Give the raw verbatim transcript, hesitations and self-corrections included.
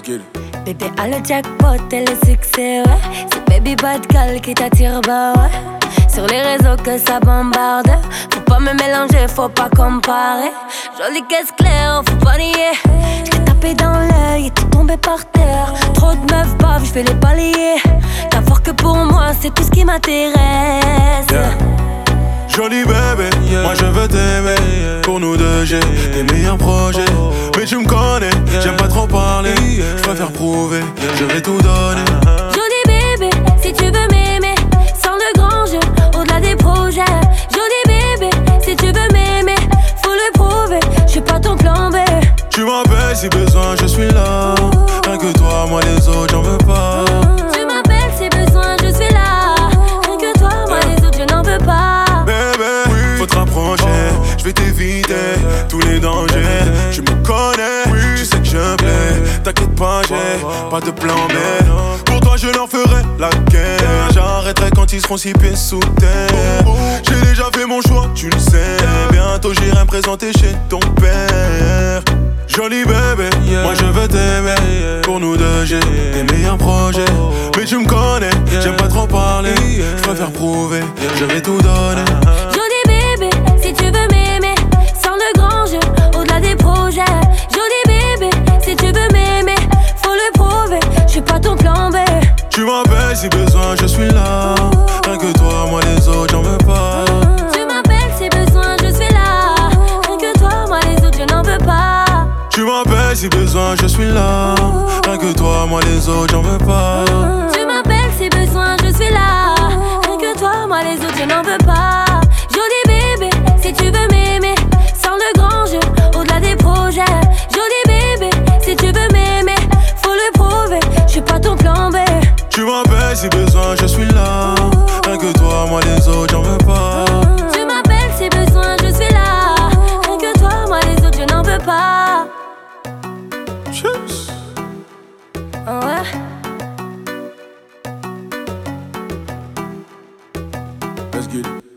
Bébé a le jackpot et le succès, ouais. C'est Baby Bad Gal qui t'attire, bah ouais. Sur les réseaux que ça bombarde. Faut pas me mélanger, faut pas comparer. Jolie caisse claire, faut pas nier. J't'ai tapé dans l'œil et t'es tombé par terre. Trop de meufs baves, j'vais les balayer. T'as fort que pour moi, c'est tout ce qui m'intéresse. Yeah. Jolie bébé, yeah. Moi je veux t'aimer, yeah. Pour nous deux j'ai des meilleurs projets, oh. Mais tu me connais, yeah. J'aime pas trop parler, yeah. Je préfère prouver, yeah. Je vais tout donner. Jolie bébé, si tu veux m'aimer, sans le grand jeu, au-delà des projets. Jolie bébé, si tu veux m'aimer, faut le prouver, je suis pas ton plan B. Tu m'appelles si besoin, je suis là. Rien que toi, moi les autres, j'en veux pas. Tu m'appelles si besoin, je suis là. Rien que toi, moi les autres, je n'en veux pas. Faut te rapprocher, je vais t'éviter tous les dangers. Tu me connais, tu sais que je plais. T'inquiète pas, j'ai pas de plan B. Pour toi je leur ferai la guerre. J'arrêterai quand ils seront six pieds sous terre. J'ai déjà fait mon choix, tu le sais. Bientôt j'irai me présenter chez ton père. Jolie bébé, yeah. Moi je veux t'aimer, yeah. Pour nous deux j'ai yeah. Des meilleurs projets, oh. Mais tu me connais, yeah. J'aime pas trop parler, yeah. Je préfère prouver, yeah. Je vais tout donner. Jolie bébé, si tu veux m'aimer, sans le grand jeu, au-delà des projets. Jolie bébé, si tu veux m'aimer, faut le prouver, je suis pas ton plan B. Tu m'appelles si besoin, je suis là. Rien que toi, moi les autres, j'en veux pas. Tu m'appelles si besoin, je suis là. Rien que toi, moi les autres, je n'en veux pas. Tu m'appelles si besoin, je suis là. Rien que toi, moi les autres, j'en veux pas. Tu m'appelles si besoin, je suis là. Rien que toi, moi les autres, je n'en veux pas. Jolie bébé, si tu veux m'aimer, sans le grand jeu, au-delà des projets. Jolie bébé, si tu veux m'aimer, faut le prouver, je suis pas ton plan B. Tu m'appelles si besoin, je suis là. Rien que toi, moi les autres, j'en veux pas. Tu m'appelles si besoin, je suis là. Rien que toi, moi les autres, je n'en veux pas. Cheers. Oh ouais. Let's get it.